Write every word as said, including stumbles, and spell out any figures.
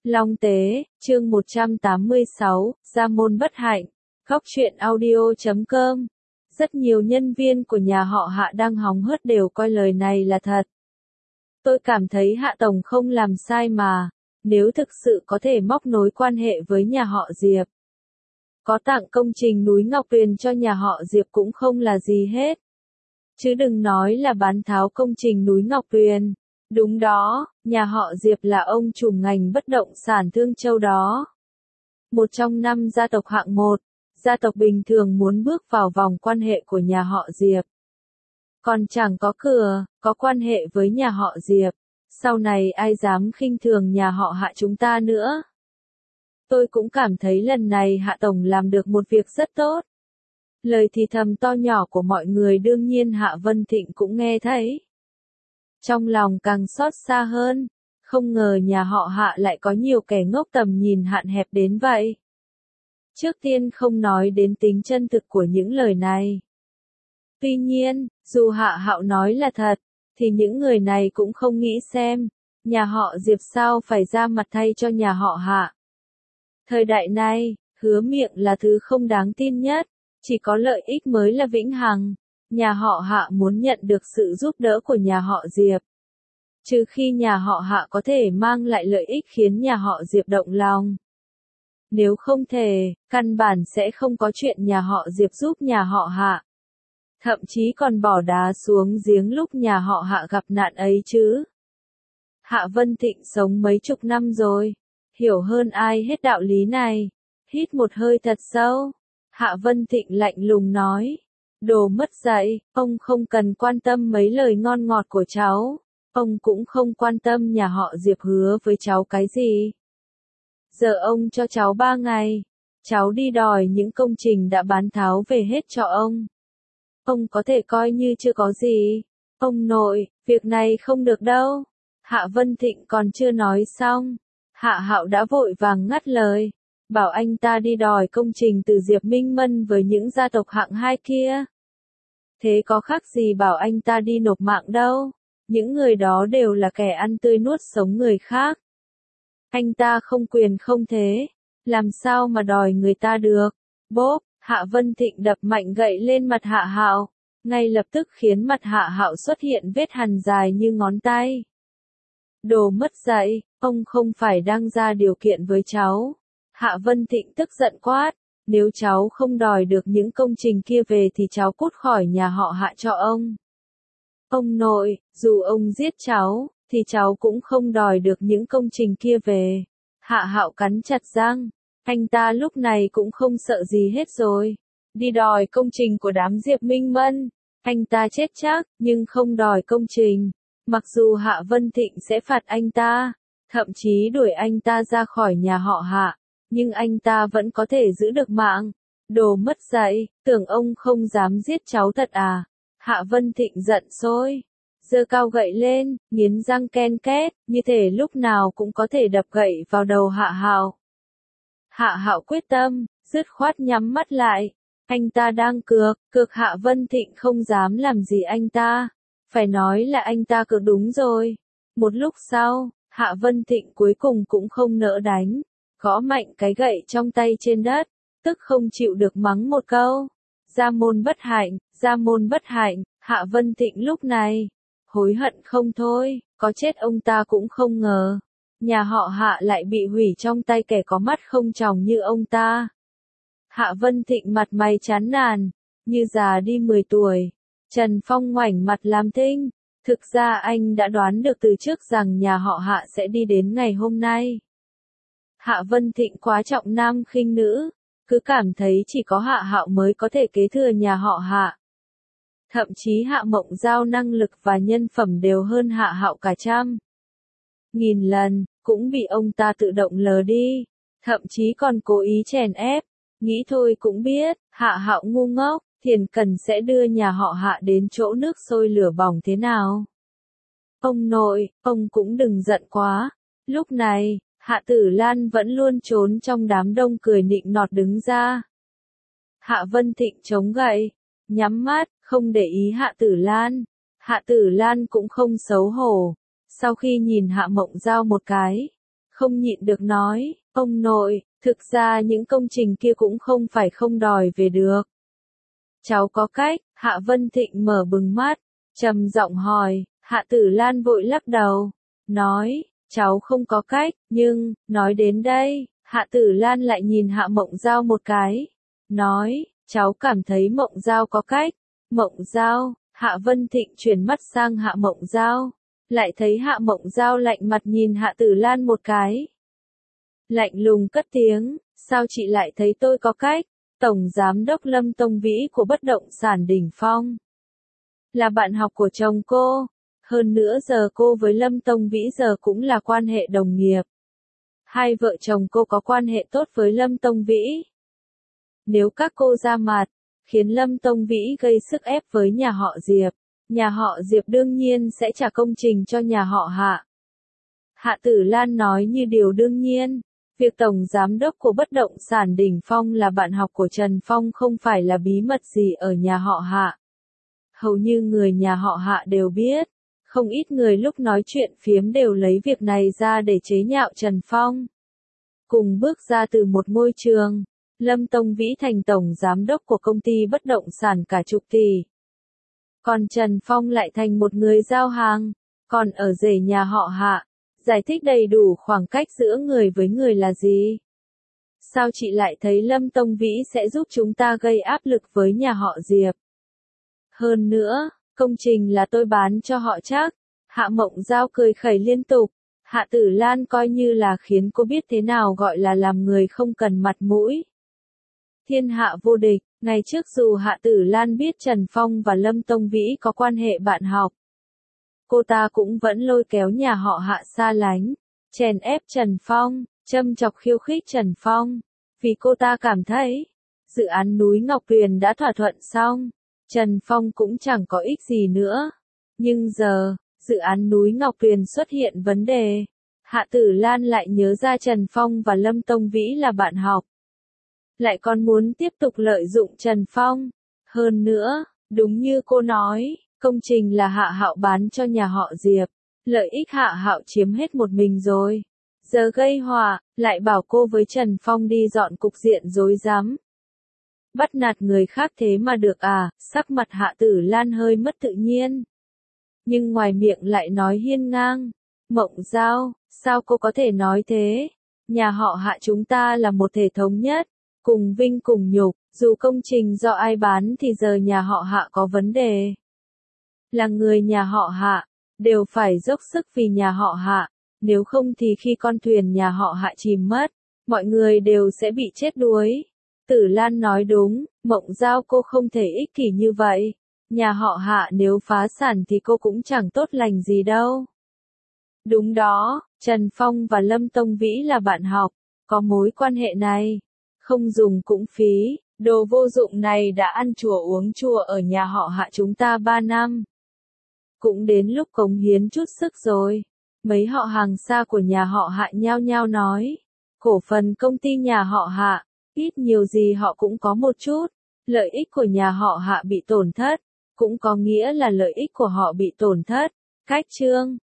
Long Tế, chương một trăm tám mươi sáu, Gia môn bất hạnh, góc truyện audio chấm com. Rất nhiều nhân viên của nhà họ Hạ đang hóng hớt đều coi lời này là thật. Tôi cảm thấy Hạ Tổng không làm sai mà, nếu thực sự có thể móc nối quan hệ với nhà họ Diệp. Có tặng công trình núi Ngọc Tuyền cho nhà họ Diệp cũng không là gì hết. Chứ đừng nói là bán tháo công trình núi Ngọc Tuyền. Đúng đó, nhà họ Diệp là ông chủ ngành bất động sản Thương Châu đó. Một trong năm gia tộc hạng một, gia tộc bình thường muốn bước vào vòng quan hệ của nhà họ Diệp. Còn chẳng có cửa, có quan hệ với nhà họ Diệp, sau này ai dám khinh thường nhà họ Hạ chúng ta nữa. Tôi cũng cảm thấy lần này Hạ Tổng làm được một việc rất tốt. Lời thì thầm to nhỏ của mọi người đương nhiên Hạ Vân Thịnh cũng nghe thấy. Trong lòng càng xót xa hơn, không ngờ nhà họ Hạ lại có nhiều kẻ ngốc tầm nhìn hạn hẹp đến vậy. Trước tiên không nói đến tính chân thực của những lời này. Tuy nhiên, dù Hạ Hạo nói là thật, thì những người này cũng không nghĩ xem, nhà họ Diệp sao phải ra mặt thay cho nhà họ Hạ. Thời đại này, hứa miệng là thứ không đáng tin nhất, chỉ có lợi ích mới là vĩnh hằng. Nhà họ Hạ muốn nhận được sự giúp đỡ của nhà họ Diệp. Trừ khi nhà họ Hạ có thể mang lại lợi ích khiến nhà họ Diệp động lòng. Nếu không thể, căn bản sẽ không có chuyện nhà họ Diệp giúp nhà họ Hạ. Thậm chí còn bỏ đá xuống giếng lúc nhà họ Hạ gặp nạn ấy chứ. Hạ Vân Thịnh sống mấy chục năm rồi, hiểu hơn ai hết đạo lý này. Hít một hơi thật sâu, Hạ Vân Thịnh lạnh lùng nói. Đồ mất dạy, ông không cần quan tâm mấy lời ngon ngọt của cháu. Ông cũng không quan tâm nhà họ Diệp hứa với cháu cái gì. Giờ ông cho cháu ba ngày. Cháu đi đòi những công trình đã bán tháo về hết cho ông. Ông có thể coi như chưa có gì. Ông nội, việc này không được đâu. Hạ Vân Thịnh còn chưa nói xong. Hạ Hạo đã vội vàng ngắt lời. Bảo anh ta đi đòi công trình từ Diệp Minh Mân với những gia tộc hạng hai kia. Thế có khác gì bảo anh ta đi nộp mạng đâu. Những người đó đều là kẻ ăn tươi nuốt sống người khác. Anh ta không quyền không thế. Làm sao mà đòi người ta được. Bốp, Hạ Vân Thịnh đập mạnh gậy lên mặt Hạ Hạo. Ngay lập tức khiến mặt Hạ Hạo xuất hiện vết hằn dài như ngón tay. Đồ mất dạy, ông không phải đang ra điều kiện với cháu. Hạ Vân Thịnh tức giận quát. Nếu cháu không đòi được những công trình kia về thì cháu cút khỏi nhà họ Hạ cho ông. Ông nội, dù ông giết cháu, thì cháu cũng không đòi được những công trình kia về. Hạ Hạo cắn chặt răng, anh ta lúc này cũng không sợ gì hết rồi. Đi đòi công trình của đám Diệp Minh Mân, anh ta chết chắc, nhưng không đòi công trình. Mặc dù Hạ Vân Thịnh sẽ phạt anh ta, thậm chí đuổi anh ta ra khỏi nhà họ Hạ, nhưng anh ta vẫn có thể giữ được mạng. Đồ mất dạy, tưởng ông không dám giết cháu thật à? Hạ Vân Thịnh giận sôi, giơ cao gậy lên, nghiến răng ken két, như thể lúc nào cũng có thể đập gậy vào đầu Hạ Hạo. Hạ Hạo quyết tâm, dứt khoát nhắm mắt lại. Anh ta đang cược, cược Hạ Vân Thịnh không dám làm gì anh ta. Phải nói là anh ta cược đúng rồi. Một lúc sau, Hạ Vân Thịnh cuối cùng cũng không nỡ đánh, gõ mạnh cái gậy trong tay trên đất, tức không chịu được mắng một câu. Gia môn bất hạnh, gia môn bất hạnh. Hạ Vân Thịnh lúc này hối hận không thôi, có chết ông ta cũng không ngờ. Nhà họ Hạ lại bị hủy trong tay kẻ có mắt không tròng như ông ta. Hạ Vân Thịnh mặt mày chán nản, như già đi mười tuổi. Trần Phong ngoảnh mặt làm thinh. Thực ra anh đã đoán được từ trước rằng nhà họ Hạ sẽ đi đến ngày hôm nay. Hạ Vân Thịnh quá trọng nam khinh nữ, cứ cảm thấy chỉ có Hạ Hạo mới có thể kế thừa nhà họ Hạ. Thậm chí Hạ Mộng Giao năng lực và nhân phẩm đều hơn Hạ Hạo cả trăm nghìn lần, cũng bị ông ta tự động lờ đi, thậm chí còn cố ý chèn ép. Nghĩ thôi cũng biết, Hạ Hạo ngu ngốc, Thiền Cần sẽ đưa nhà họ Hạ đến chỗ nước sôi lửa bỏng thế nào. Ông nội, ông cũng đừng giận quá. Lúc này, Hạ Tử Lan vẫn luôn trốn trong đám đông cười nịnh nọt đứng ra. Hạ Vân Thịnh chống gậy, nhắm mắt, không để ý Hạ Tử Lan. Hạ Tử Lan cũng không xấu hổ. Sau khi nhìn Hạ Mộng Giao một cái, không nhịn được nói, ông nội, thực ra những công trình kia cũng không phải không đòi về được. Cháu có cách, Hạ Vân Thịnh mở bừng mắt, trầm giọng hỏi, Hạ Tử Lan vội lắc đầu, nói, cháu không có cách, nhưng, nói đến đây, Hạ Tử Lan lại nhìn Hạ Mộng Giao một cái, nói, cháu cảm thấy Mộng Giao có cách. Mộng Giao, Hạ Vân Thịnh chuyển mắt sang Hạ Mộng Giao, lại thấy Hạ Mộng Giao lạnh mặt nhìn Hạ Tử Lan một cái. Lạnh lùng cất tiếng, sao chị lại thấy tôi có cách? Tổng Giám đốc Lâm Tông Vĩ của bất động sản Đỉnh Phong là bạn học của chồng cô, hơn nữa giờ cô với Lâm Tông Vĩ giờ cũng là quan hệ đồng nghiệp. Hai vợ chồng cô có quan hệ tốt với Lâm Tông Vĩ. Nếu các cô ra mặt, khiến Lâm Tông Vĩ gây sức ép với nhà họ Diệp, nhà họ Diệp đương nhiên sẽ trả công trình cho nhà họ Hạ. Hạ Tử Lan nói như điều đương nhiên, việc Tổng Giám đốc của bất động sản Đỉnh Phong là bạn học của Trần Phong không phải là bí mật gì ở nhà họ Hạ. Hầu như người nhà họ Hạ đều biết, không ít người lúc nói chuyện phiếm đều lấy việc này ra để chế nhạo Trần Phong. Cùng bước ra từ một môi trường, Lâm Tông Vĩ thành tổng giám đốc của công ty bất động sản cả chục tỷ. Còn Trần Phong lại thành một người giao hàng, còn ở rể nhà họ Hạ, giải thích đầy đủ khoảng cách giữa người với người là gì. Sao chị lại thấy Lâm Tông Vĩ sẽ giúp chúng ta gây áp lực với nhà họ Diệp? Hơn nữa, công trình là tôi bán cho họ chắc. Hạ Mộng Giao cười khẩy liên tục. Hạ Tử Lan coi như là khiến cô biết thế nào gọi là làm người không cần mặt mũi. Thiên hạ vô địch, ngày trước dù Hạ Tử Lan biết Trần Phong và Lâm Tông Vĩ có quan hệ bạn học, cô ta cũng vẫn lôi kéo nhà họ Hạ xa lánh, chèn ép Trần Phong, châm chọc khiêu khích Trần Phong, vì cô ta cảm thấy, dự án núi Ngọc Tuyền đã thỏa thuận xong, Trần Phong cũng chẳng có ích gì nữa. Nhưng giờ, dự án núi Ngọc Tuyền xuất hiện vấn đề, Hạ Tử Lan lại nhớ ra Trần Phong và Lâm Tông Vĩ là bạn học. Lại còn muốn tiếp tục lợi dụng Trần Phong. Hơn nữa, đúng như cô nói, công trình là Hạ Hạo bán cho nhà họ Diệp, lợi ích Hạ Hạo chiếm hết một mình rồi. Giờ gây họa, lại bảo cô với Trần Phong đi dọn cục diện rối rắm. Bắt nạt người khác thế mà được à, sắc mặt Hạ Tử Lan hơi mất tự nhiên. Nhưng ngoài miệng lại nói hiên ngang. Mộng Giao, sao cô có thể nói thế? Nhà họ Hạ chúng ta là một thể thống nhất, cùng vinh cùng nhục, dù công trình do ai bán thì giờ nhà họ Hạ có vấn đề. Là người nhà họ Hạ, đều phải dốc sức vì nhà họ Hạ, nếu không thì khi con thuyền nhà họ Hạ chìm mất, mọi người đều sẽ bị chết đuối. Tử Lan nói đúng, Mộng Giao cô không thể ích kỷ như vậy. Nhà họ Hạ nếu phá sản thì cô cũng chẳng tốt lành gì đâu. Đúng đó, Trần Phong và Lâm Tông Vĩ là bạn học, có mối quan hệ này. Không dùng cũng phí, đồ vô dụng này đã ăn chùa uống chùa ở nhà họ Hạ chúng ta ba năm. Cũng đến lúc cống hiến chút sức rồi. Mấy họ hàng xa của nhà họ Hạ nhao nhao nói. Cổ phần công ty nhà họ Hạ, ít nhiều gì họ cũng có một chút. Lợi ích của nhà họ Hạ bị tổn thất, cũng có nghĩa là lợi ích của họ bị tổn thất. Cách chương